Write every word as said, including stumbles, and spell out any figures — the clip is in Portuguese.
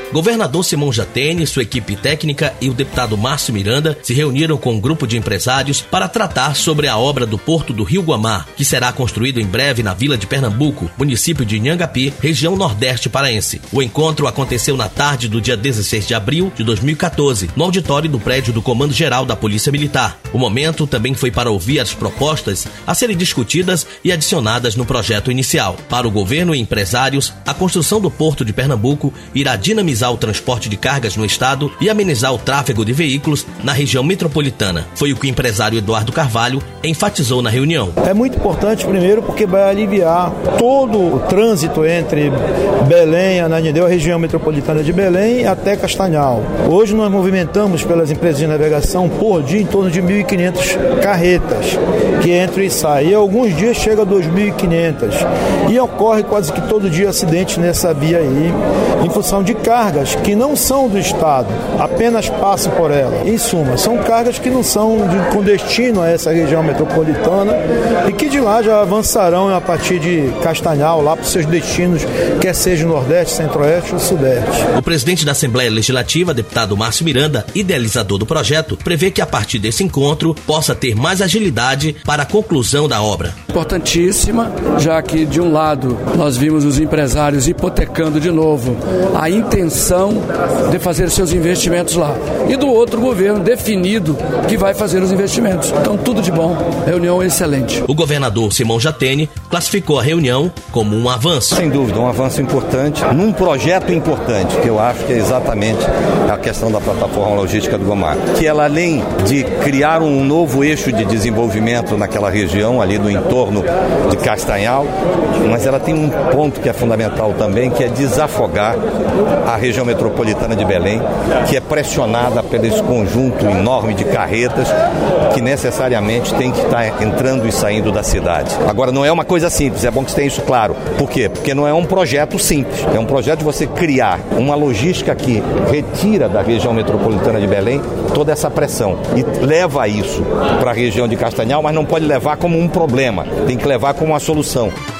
Governador Simão Jatene, sua equipe técnica e o deputado Márcio Miranda se reuniram com um grupo de empresários para tratar sobre a obra do Porto do Rio Guamá, que será construído em breve na Vila de Pernambuco, município de Inhangapi, região nordeste paraense. O encontro aconteceu na tarde do dia dezesseis de abril de dois mil e quatorze, no auditório do prédio do Comando Geral da Polícia Militar. O momento também foi para ouvir as propostas a serem discutidas e adicionadas no projeto inicial. Para o governo e empresários, a construção do Porto de Pernambuco irá dinamizar o transporte de cargas no estado e amenizar o tráfego de veículos na região metropolitana. Foi o que o empresário Eduardo Carvalho enfatizou na reunião. É muito importante, primeiro, porque vai aliviar todo o trânsito entre Belém, Ananindeua, a região metropolitana de Belém, até Castanhal. Hoje nós movimentamos pelas empresas de navegação por dia em torno de mil e quinhentas carretas que entram e saem. E alguns dias chega a dois mil e quinhentas. E ocorre quase que todo dia acidentes nessa via aí, em função de cargas que não são do estado, apenas passam por ela. Em suma, são cargas que não são de, com destino a essa região metropolitana e que de lá já avançarão a partir de Castanhal, lá para os seus destinos, quer seja Nordeste, Centro-Oeste ou Sudeste. O presidente da Assembleia Legislativa, deputado Márcio Miranda, idealizador do projeto, prevê que a partir desse encontro possa ter mais agilidade para a conclusão da obra. Importantíssima, já que de um lado nós vimos os empresários hipotecando de novo a intenção de fazer seus investimentos lá, e do outro governo definido que vai fazer os investimentos. Então tudo de bom, reunião excelente. O governador Simão Jatene classificou a reunião como um avanço. Sem dúvida, um avanço importante, num projeto importante, que eu acho que é exatamente a questão da plataforma logística do Guamá, que ela, além de criar um novo eixo de desenvolvimento naquela região ali do entorno de Castanhal, mas ela tem um ponto que é fundamental também, que é desafogar a região metropolitana de Belém, que é pressionada por esse conjunto enorme de carretas que necessariamente tem que estar entrando e saindo da cidade. Agora, não é uma coisa simples, é bom que você tenha isso claro. Por quê? Porque não é um projeto simples, é um projeto de você criar uma logística que retira da região metropolitana de Belém toda essa pressão e leva isso para a região de Castanhal, mas não pode levar como um problema, tem que levar como uma solução.